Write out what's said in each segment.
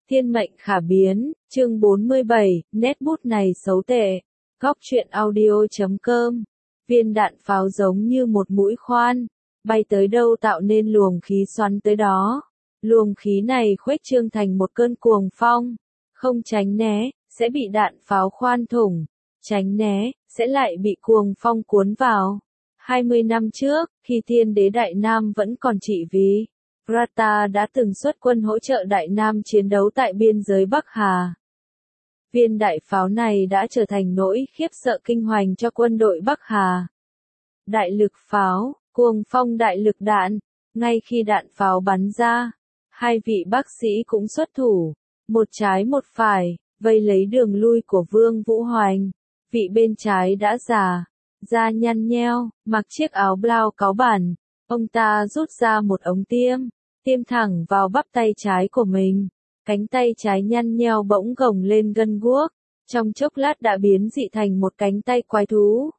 Thiên mệnh khả biến, chương 47, nét bút này xấu tệ. Góc truyện audio.com. Viên đạn pháo giống như một mũi khoan, bay tới đâu tạo nên luồng khí xoắn tới đó. Luồng khí này khuếch trương thành một cơn cuồng phong, không tránh né, sẽ bị đạn pháo khoan thủng, tránh né, sẽ lại bị cuồng phong cuốn vào. 20 năm trước, khi Thiên đế Đại Nam vẫn còn trị vì, Rata đã từng xuất quân hỗ trợ Đại Nam chiến đấu tại biên giới Bắc Hà. Viên đại pháo này đã trở thành nỗi khiếp sợ kinh hoàng cho quân đội Bắc Hà. Đại lực pháo, cuồng phong đại lực đạn, ngay khi đạn pháo bắn ra, hai vị bác sĩ cũng xuất thủ, một trái một phải, vây lấy đường lui của Vương Vũ Hoành. Vị bên trái đã già, da nhăn nheo, mặc chiếc áo blau cáu bản, ông ta rút ra một ống tiêm thẳng vào bắp tay trái của mình. Cánh tay trái nhăn nheo bỗng gồng lên gân guốc, trong chốc lát đã biến dị thành một cánh tay quái thú.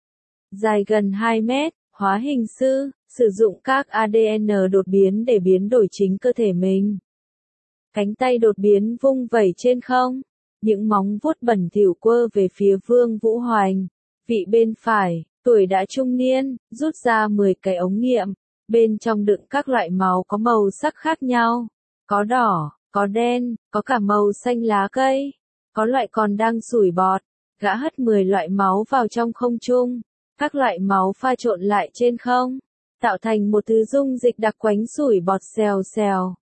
Dài gần 2 mét, hóa hình sư, sử dụng các ADN đột biến để biến đổi chính cơ thể mình. Cánh tay đột biến vung vẩy trên không, những móng vuốt bẩn thỉu quơ về phía Vương Vũ Hoành. Vị bên phải, tuổi đã trung niên, rút ra 10 cái ống nghiệm, bên trong đựng các loại máu có màu sắc khác nhau, có đỏ, có đen, có cả màu xanh lá cây, có loại còn đang sủi bọt. Gã hất 10 loại máu vào trong không trung, các loại máu pha trộn lại trên không, tạo thành một thứ dung dịch đặc quánh sủi bọt xèo xèo.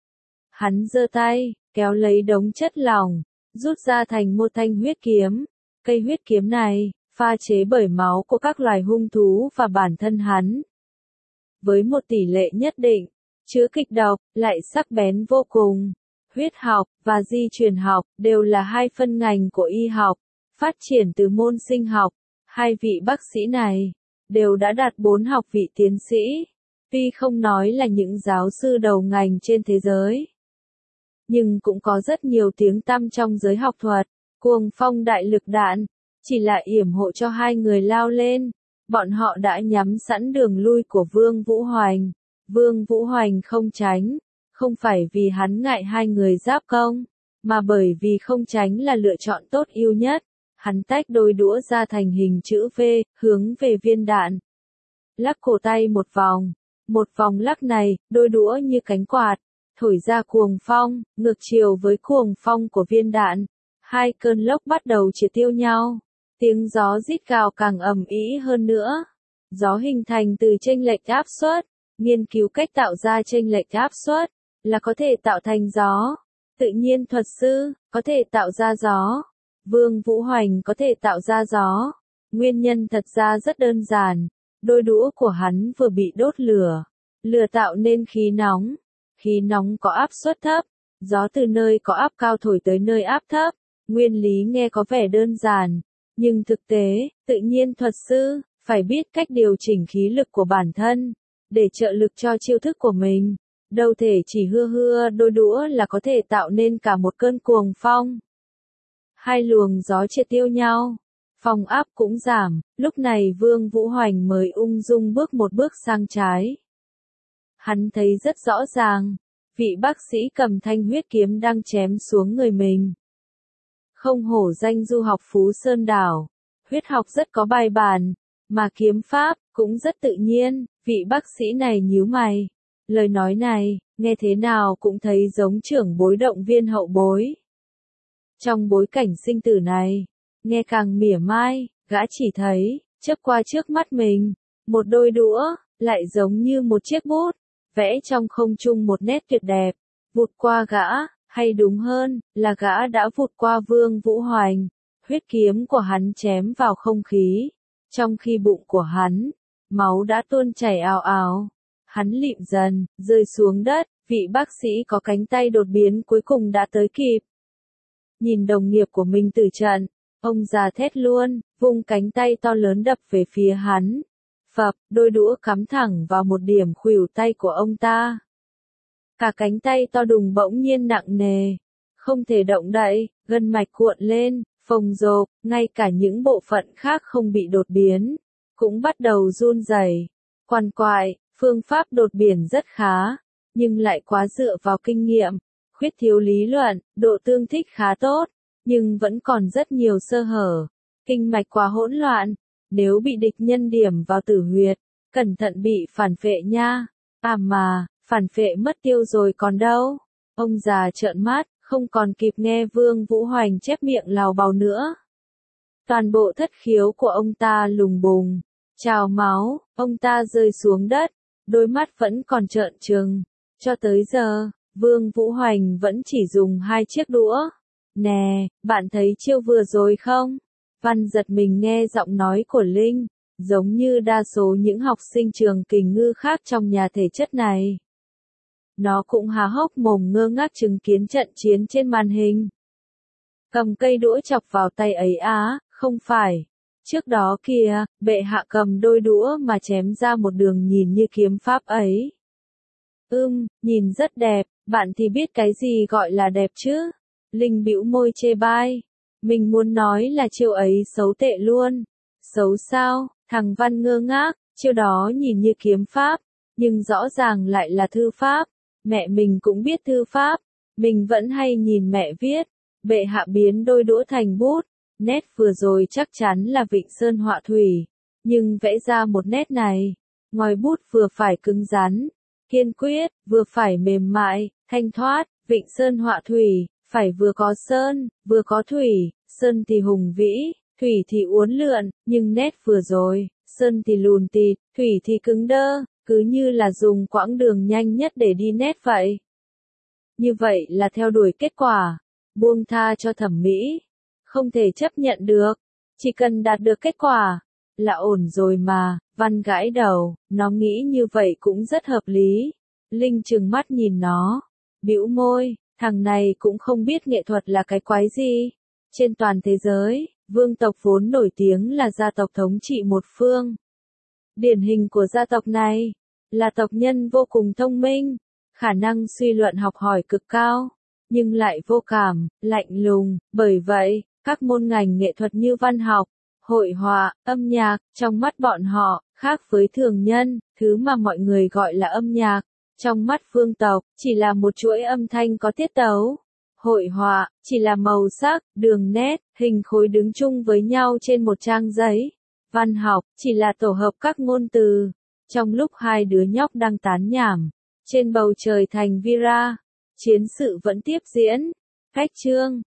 Hắn giơ tay, kéo lấy đống chất lỏng, rút ra thành một thanh huyết kiếm. Cây huyết kiếm này, pha chế bởi máu của các loài hung thú và bản thân hắn. Với một tỷ lệ nhất định, chứa kịch độc, lại sắc bén vô cùng. Huyết học và di truyền học đều là hai phân ngành của y học, phát triển từ môn sinh học. Hai vị bác sĩ này đều đã đạt 4 học vị tiến sĩ, tuy không nói là những giáo sư đầu ngành trên thế giới, nhưng cũng có rất nhiều tiếng tăm trong giới học thuật. Cuồng phong đại lực đạn chỉ là yểm hộ cho hai người lao lên. Bọn họ đã nhắm sẵn đường lui của Vương Vũ Hoành. Vương Vũ Hoành không tránh, không phải vì hắn ngại hai người giáp công, mà bởi vì không tránh là lựa chọn tốt yêu nhất. Hắn tách đôi đũa ra thành hình chữ V, hướng về viên đạn. Lắc cổ tay một vòng lắc này, đôi đũa như cánh quạt, thổi ra cuồng phong, ngược chiều với cuồng phong của viên đạn. Hai cơn lốc bắt đầu triệt tiêu nhau. Tiếng gió rít gào càng ầm ĩ hơn nữa. Gió hình thành từ chênh lệch áp suất. Nghiên cứu cách tạo ra chênh lệch áp suất là có thể tạo thành gió. Tự nhiên thuật sư có thể tạo ra gió. Vương Vũ Hoành có thể tạo ra gió. Nguyên nhân thật ra rất đơn giản. Đôi đũa của hắn vừa bị đốt lửa. Lửa tạo nên khí nóng. Khí nóng có áp suất thấp. Gió từ nơi có áp cao thổi tới nơi áp thấp. Nguyên lý nghe có vẻ đơn giản. Nhưng thực tế, tự nhiên thuật sư phải biết cách điều chỉnh khí lực của bản thân để trợ lực cho chiêu thức của mình. Đâu thể chỉ hưa đôi đũa là có thể tạo nên cả một cơn cuồng phong. Hai luồng gió triệt tiêu nhau, phong áp cũng giảm. Lúc này Vương Vũ Hoành mới ung dung bước một bước sang trái. Hắn thấy rất rõ ràng, vị bác sĩ cầm thanh huyết kiếm đang chém xuống người mình. Không hổ danh du học Phú Sơn Đảo, huyết học rất có bài bản, mà kiếm pháp cũng rất tự nhiên. Vị bác sĩ này nhíu mày, lời nói này, nghe thế nào cũng thấy giống trưởng bối động viên hậu bối. Trong bối cảnh sinh tử này, nghe càng mỉa mai, gã chỉ thấy, chớp qua trước mắt mình, một đôi đũa, lại giống như một chiếc bút, vẽ trong không trung một nét tuyệt đẹp, vụt qua gã. Hay đúng hơn, là gã đã vụt qua Vương Vũ Hoành. Huyết kiếm của hắn chém vào không khí. Trong khi bụng của hắn, máu đã tuôn chảy ào ào. Hắn lịm dần, rơi xuống đất. Vị bác sĩ có cánh tay đột biến cuối cùng đã tới kịp. Nhìn đồng nghiệp của mình tử trận, ông già thét luôn, vung cánh tay to lớn đập về phía hắn. Phập, đôi đũa cắm thẳng vào một điểm khuỷu tay của ông ta. Cả cánh tay to đùng bỗng nhiên nặng nề, không thể động đậy, gân mạch cuộn lên, phồng rộp, ngay cả những bộ phận khác không bị đột biến, cũng bắt đầu run rẩy. Quằn quại, phương pháp đột biến rất khá, nhưng lại quá dựa vào kinh nghiệm. khuyết thiếu lý luận, độ tương thích khá tốt, nhưng vẫn còn rất nhiều sơ hở. Kinh mạch quá hỗn loạn, nếu bị địch nhân điểm vào tử huyệt, cẩn thận bị phản phệ nha. À mà, phản phệ mất tiêu rồi còn đâu. Ông già trợn mắt, không còn kịp nghe Vương Vũ Hoành chép miệng lào bào nữa. Toàn bộ thất khiếu của ông ta lùng bùng, trào máu, ông ta rơi xuống đất, đôi mắt vẫn còn trợn trừng. Cho tới giờ, Vương Vũ Hoành vẫn chỉ dùng 2 chiếc đũa. Nè, bạn thấy chiêu vừa rồi không? Văn giật mình nghe giọng nói của Linh, giống như đa số những học sinh trường kình ngư khác trong nhà thể chất này. Nó cũng há hốc mồm ngơ ngác chứng kiến trận chiến trên màn hình. Cầm cây đũa chọc vào tay ấy á, không phải. Trước đó kìa, bệ hạ cầm đôi đũa mà chém ra một đường nhìn như kiếm pháp ấy. Nhìn rất đẹp, bạn thì biết cái gì gọi là đẹp chứ? Linh bĩu môi chê bai. Mình muốn nói là chiêu ấy xấu tệ luôn. Xấu sao? Thằng Văn ngơ ngác, chiêu đó nhìn như kiếm pháp, nhưng rõ ràng lại là thư pháp. Mẹ mình cũng biết thư pháp, mình vẫn hay nhìn mẹ viết. Bệ hạ biến đôi đũa thành bút, nét vừa rồi chắc chắn là Vịnh Sơn họa thủy, nhưng vẽ ra một nét này, ngòi bút vừa phải cứng rắn, kiên quyết, vừa phải mềm mại, thanh thoát. Vịnh Sơn họa thủy, phải vừa có sơn, vừa có thủy, sơn thì hùng vĩ, thủy thì uốn lượn, nhưng nét vừa rồi, sơn thì lùn tịt, thủy thì cứng đơ, cứ như là dùng quãng đường nhanh nhất để đi nét vậy. Như vậy là theo đuổi kết quả, buông tha cho thẩm mỹ, không thể chấp nhận được, chỉ cần đạt được kết quả, là ổn rồi mà. Văn gãi đầu, nó nghĩ như vậy cũng rất hợp lý. Linh trừng mắt nhìn nó, bĩu môi, thằng này cũng không biết nghệ thuật là cái quái gì. Trên toàn thế giới, vương tộc vốn nổi tiếng là gia tộc thống trị một phương. Điển hình của gia tộc này, là tộc nhân vô cùng thông minh, khả năng suy luận học hỏi cực cao, nhưng lại vô cảm, lạnh lùng. Bởi vậy, các môn ngành nghệ thuật như văn học, hội họa, âm nhạc, trong mắt bọn họ, khác với thường nhân, thứ mà mọi người gọi là âm nhạc, trong mắt vương tộc, chỉ là một chuỗi âm thanh có tiết tấu. Hội họa, chỉ là màu sắc, đường nét, hình khối đứng chung với nhau trên một trang giấy. Văn học, chỉ là tổ hợp các ngôn từ. Trong lúc hai đứa nhóc đang tán nhảm, trên bầu trời thành Vira, chiến sự vẫn tiếp diễn. Khách chương